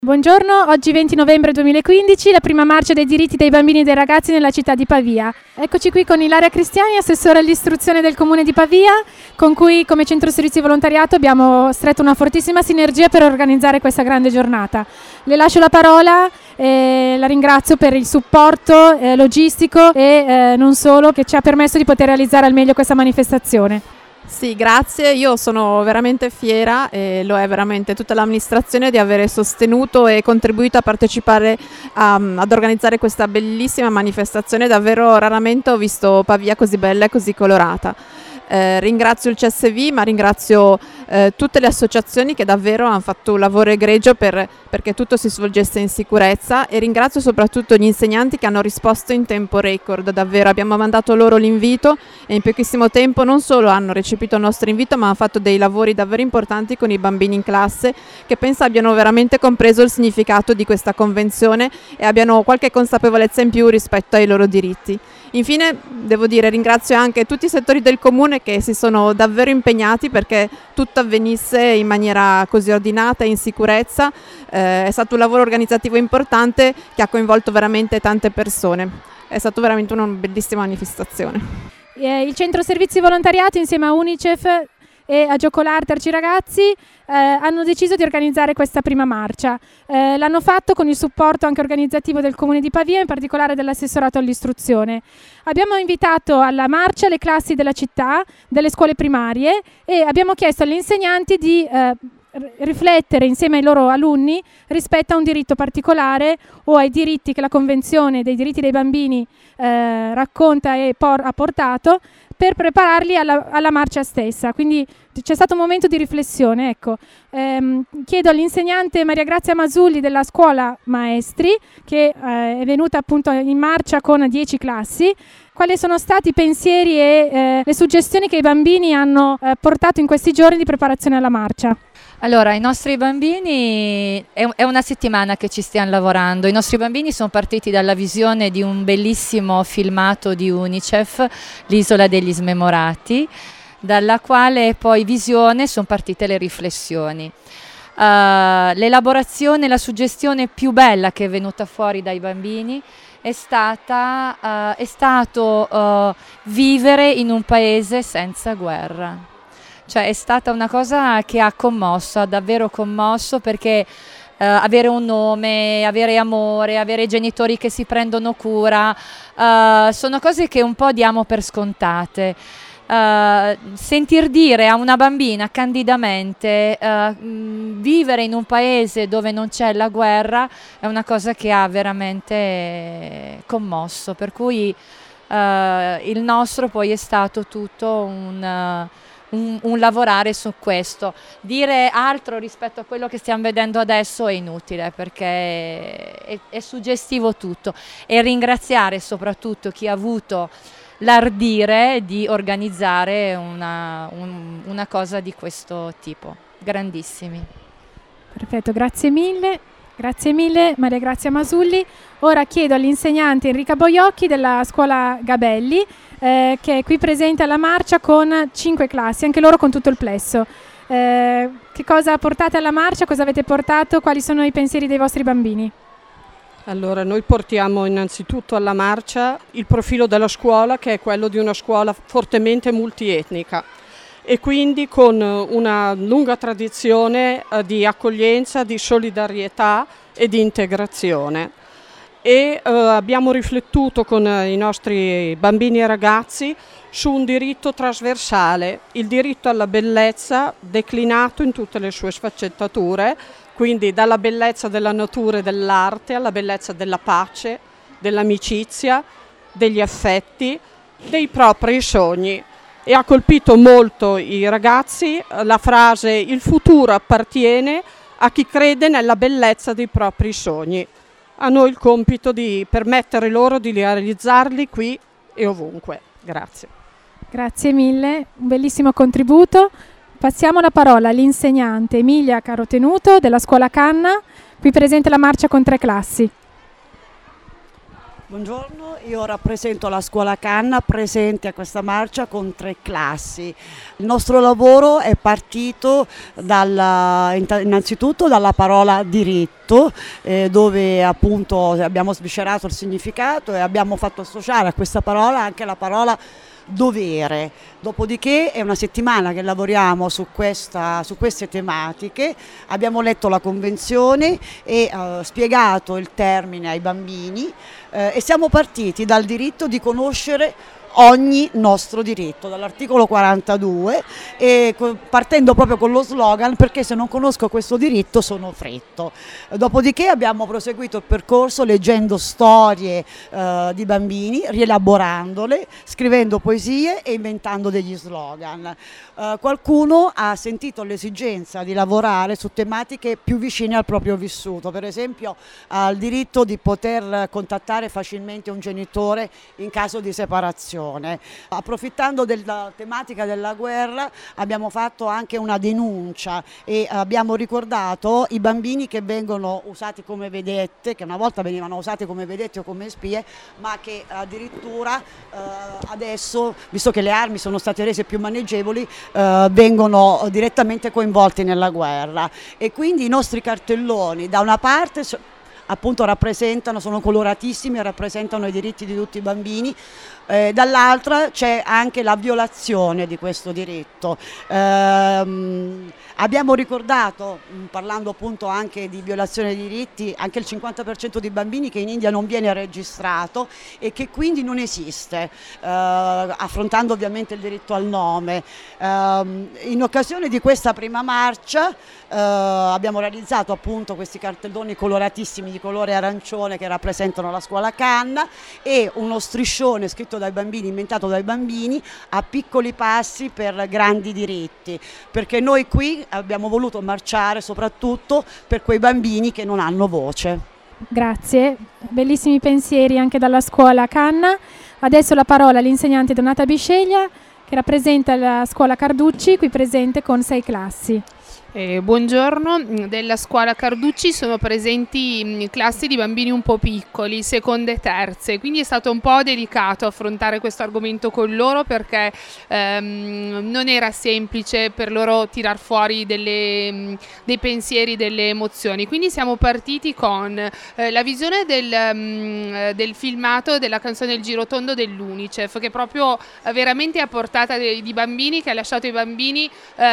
Buongiorno, oggi 20 novembre 2015, la prima marcia dei diritti dei bambini e dei ragazzi nella città di Pavia. Eccoci qui con Ilaria Cristiani, assessore all'istruzione del Comune di Pavia, con cui come Centro Servizi Volontariato abbiamo stretto una fortissima sinergia per organizzare questa grande giornata. Le lascio la parola e la ringrazio per il supporto logistico e non solo, che ci ha permesso di poter realizzare al meglio questa manifestazione. Sì, grazie. Io sono veramente fiera e lo è veramente tutta l'amministrazione di avere sostenuto e contribuito a partecipare ad organizzare questa bellissima manifestazione. Davvero raramente ho visto Pavia così bella e così colorata. Ringrazio il CSV, ma ringrazio tutte le associazioni che davvero hanno fatto un lavoro egregio perché tutto si svolgesse in sicurezza, e ringrazio soprattutto gli insegnanti che hanno risposto in tempo record. Davvero abbiamo mandato loro l'invito e in pochissimo tempo non solo hanno recepito il nostro invito, ma hanno fatto dei lavori davvero importanti con i bambini in classe, che penso abbiano veramente compreso il significato di questa convenzione e abbiano qualche consapevolezza in più rispetto ai loro diritti. Infine devo dire, ringrazio anche tutti i settori del Comune che si sono davvero impegnati perché tutto avvenisse in maniera così ordinata e in sicurezza. È stato un lavoro organizzativo importante che ha coinvolto veramente tante persone. È stata veramente una bellissima manifestazione. Il Centro Servizi Volontariato insieme a Unicef e a Giocolar Arci Ragazzi hanno deciso di organizzare questa prima marcia. L'hanno fatto con il supporto anche organizzativo del Comune di Pavia, in particolare dell'assessorato all'istruzione. Abbiamo invitato alla marcia le classi della città, delle scuole primarie, e abbiamo chiesto agli insegnanti di riflettere insieme ai loro alunni rispetto a un diritto particolare o ai diritti che la Convenzione dei diritti dei bambini racconta e ha portato, per prepararli alla marcia stessa. Quindi c'è stato un momento di riflessione. Ecco. Chiedo all'insegnante Maria Grazia Masulli della scuola Maestri, che è venuta appunto in marcia con 10 classi, quali sono stati i pensieri e le suggestioni che i bambini hanno portato in questi giorni di preparazione alla marcia. Allora, i nostri bambini, è una settimana che ci stiamo lavorando. I nostri bambini sono partiti dalla visione di un bellissimo filmato di Unicef, L'isola degli smemorati, dalla quale poi visione sono partite le riflessioni. L'elaborazione, la suggestione più bella che è venuta fuori dai bambini è stato vivere in un paese senza guerra. Cioè è stata una cosa che ha commosso, ha davvero commosso, perché avere un nome, avere amore, avere genitori che si prendono cura, sono cose che un po' diamo per scontate. Sentir dire a una bambina candidamente vivere in un paese dove non c'è la guerra è una cosa che ha veramente commosso, per cui il nostro poi è stato tutto un lavorare su questo. Dire altro rispetto a quello che stiamo vedendo adesso è inutile, perché è suggestivo tutto, e ringraziare soprattutto chi ha avuto l'ardire di organizzare una cosa di questo tipo. Grandissimi. Perfetto, grazie mille Maria Grazia Masulli. Ora chiedo all'insegnante Enrica Boiocchi della scuola Gabelli, che è qui presente alla marcia con 5 classi, anche loro con tutto il plesso. Che cosa portate alla marcia? Cosa avete portato? Quali sono i pensieri dei vostri bambini? Allora, noi portiamo innanzitutto alla marcia il profilo della scuola, che è quello di una scuola fortemente multietnica e quindi con una lunga tradizione di accoglienza, di solidarietà e di integrazione. E abbiamo riflettuto con i nostri bambini e ragazzi su un diritto trasversale, il diritto alla bellezza declinato in tutte le sue sfaccettature, quindi dalla bellezza della natura e dell'arte alla bellezza della pace, dell'amicizia, degli affetti, dei propri sogni. E ha colpito molto i ragazzi la frase «Il futuro appartiene a chi crede nella bellezza dei propri sogni». A noi il compito di permettere loro di realizzarli qui e ovunque. Grazie. Grazie mille, un bellissimo contributo. Passiamo la parola all'insegnante Emilia Carotenuto della scuola Canna, qui presente la marcia con 3 classi. Buongiorno, io rappresento la scuola Canna presente a questa marcia con 3 classi. Il nostro lavoro è partito innanzitutto dalla parola diritto, dove appunto abbiamo sviscerato il significato e abbiamo fatto associare a questa parola anche la parola dovere. Dopodiché è una settimana che lavoriamo su queste tematiche, abbiamo letto la convenzione e spiegato il termine ai bambini e siamo partiti dal diritto di conoscere ogni nostro diritto, dall'articolo 42 e partendo proprio con lo slogan perché se non conosco questo diritto sono fritto. Dopodiché abbiamo proseguito il percorso leggendo storie di bambini, rielaborandole, scrivendo poesie e inventando degli slogan. Qualcuno ha sentito l'esigenza di lavorare su tematiche più vicine al proprio vissuto, per esempio al diritto di poter contattare facilmente un genitore in caso di separazione. Approfittando della tematica della guerra abbiamo fatto anche una denuncia e abbiamo ricordato i bambini che vengono usati come vedette, che una volta venivano usati come vedette o come spie, ma che addirittura adesso, visto che le armi sono state rese più maneggevoli, vengono direttamente coinvolti nella guerra e quindi i nostri cartelloni da una parte appunto sono coloratissimi e rappresentano i diritti di tutti i bambini, dall'altra c'è anche la violazione di questo diritto. Abbiamo ricordato, parlando appunto anche di violazione dei diritti, anche il 50% di bambini che in India non viene registrato e che quindi non esiste, affrontando ovviamente il diritto al nome. In occasione di questa prima marcia abbiamo realizzato appunto questi cartelloni coloratissimi di colore arancione che rappresentano la scuola Canna e uno striscione scritto dai bambini, inventato dai bambini, a piccoli passi per grandi diritti, perché noi qui abbiamo voluto marciare soprattutto per quei bambini che non hanno voce. Grazie, bellissimi pensieri anche dalla scuola Canna. Adesso la parola all'insegnante Donata Bisceglia che rappresenta la scuola Carducci, qui presente con 6 classi. Buongiorno, della scuola Carducci sono presenti classi di bambini un po' piccoli, seconde e terze, quindi è stato un po' delicato affrontare questo argomento con loro perché non era semplice per loro tirar fuori dei pensieri, delle emozioni, quindi siamo partiti con la visione del filmato della canzone Il Girotondo dell'Unicef, che proprio veramente è a portata di bambini, che ha lasciato i bambini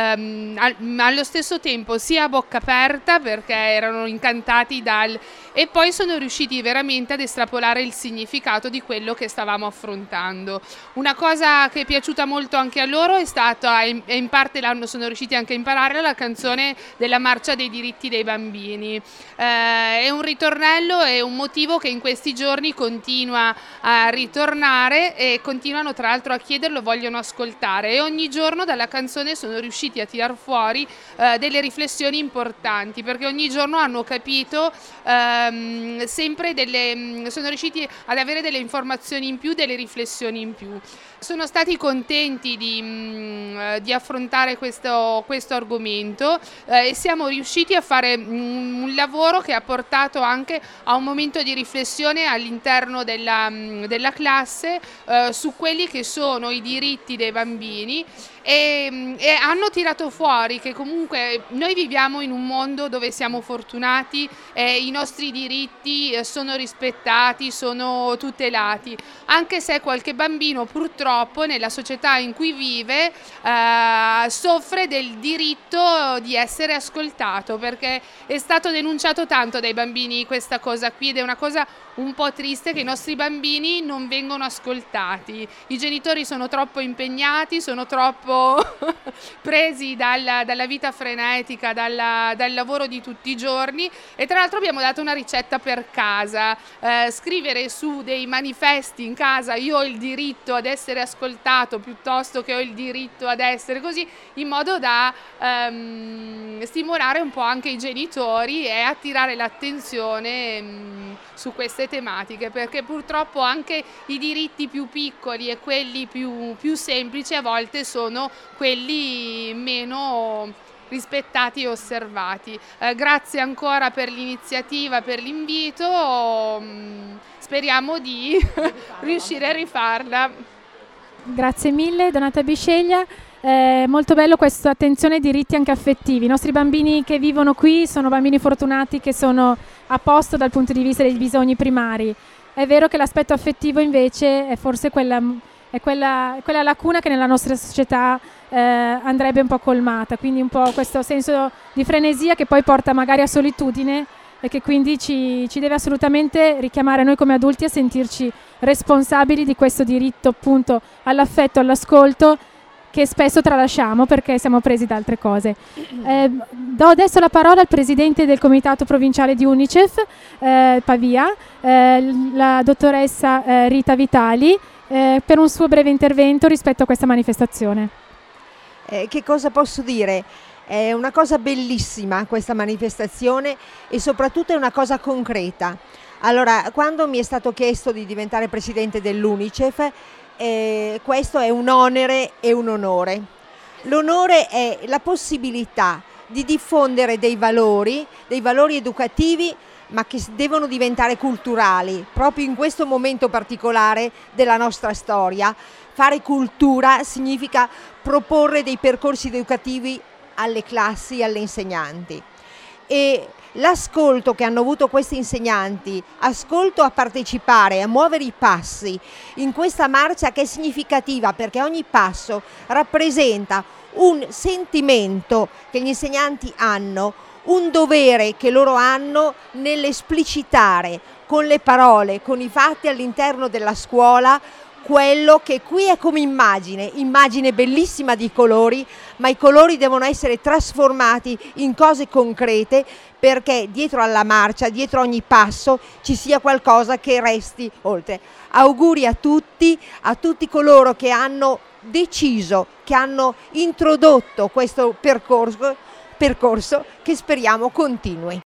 allo stesso tempo sia a bocca aperta perché erano incantati e poi sono riusciti veramente ad estrapolare il significato di quello che stavamo affrontando. Una cosa che è piaciuta molto anche a loro è stata, e in parte sono riusciti anche a imparare, la canzone della Marcia dei diritti dei bambini. È un ritornello, è un motivo che in questi giorni continua a ritornare e continuano tra l'altro a chiederlo, vogliono ascoltare, e ogni giorno dalla canzone sono riusciti a tirar fuori delle riflessioni importanti, perché ogni giorno hanno capito sempre sono riusciti ad avere delle informazioni in più, delle riflessioni in più. Sono stati contenti di affrontare questo argomento e siamo riusciti a fare un lavoro che ha portato anche a un momento di riflessione all'interno della classe su quelli che sono i diritti dei bambini e hanno tirato fuori che comunque noi viviamo in un mondo dove siamo fortunati e i nostri diritti sono rispettati, sono tutelati, anche se qualche bambino purtroppo nella società in cui vive soffre del diritto di essere ascoltato, perché è stato denunciato tanto dai bambini questa cosa qui ed è una cosa un po' triste che i nostri bambini non vengono ascoltati. I genitori sono troppo impegnati, sono troppo presi dalla vita frenetica, dal lavoro di tutti i giorni, e tra l'altro abbiamo dato una ricetta per casa: scrivere su dei manifesti in casa io ho il diritto ad essere ascoltato piuttosto che ho il diritto ad essere così, in modo da stimolare un po' anche i genitori e attirare l'attenzione su queste tematiche, perché purtroppo anche i diritti più piccoli e quelli più semplici a volte sono quelli meno rispettati e osservati. Grazie ancora per l'iniziativa, per l'invito, speriamo di riuscire a rifarla. Grazie mille Donata Bisceglia. Molto bello questa attenzione ai diritti anche affettivi. I nostri bambini che vivono qui sono bambini fortunati che sono a posto dal punto di vista dei bisogni primari. È vero che l'aspetto affettivo invece è forse quella lacuna che nella nostra società andrebbe un po' colmata, quindi un po' questo senso di frenesia che poi porta magari a solitudine e che quindi ci deve assolutamente richiamare noi come adulti a sentirci responsabili di questo diritto appunto all'affetto, all'ascolto, che spesso tralasciamo perché siamo presi da altre cose. Do adesso la parola al presidente del comitato provinciale di UNICEF Pavia, la dottoressa Rita Vitali, per un suo breve intervento rispetto a questa manifestazione. Che cosa posso dire? È una cosa bellissima questa manifestazione e soprattutto è una cosa concreta. Allora, quando mi è stato chiesto di diventare presidente dell'UNICEF, questo è un onere e un onore. L'onore è la possibilità di diffondere dei valori educativi, ma che devono diventare culturali. Proprio in questo momento particolare della nostra storia, fare cultura significa proporre dei percorsi educativi alle classi, alle insegnanti. E l'ascolto che hanno avuto questi insegnanti, ascolto a partecipare, a muovere i passi in questa marcia che è significativa perché ogni passo rappresenta un sentimento che gli insegnanti hanno, un dovere che loro hanno nell'esplicitare con le parole, con i fatti all'interno della scuola quello che qui è come immagine bellissima di colori, ma i colori devono essere trasformati in cose concrete perché dietro alla marcia, dietro ogni passo ci sia qualcosa che resti oltre. Auguri a tutti coloro che hanno deciso, che hanno introdotto questo percorso che speriamo continui.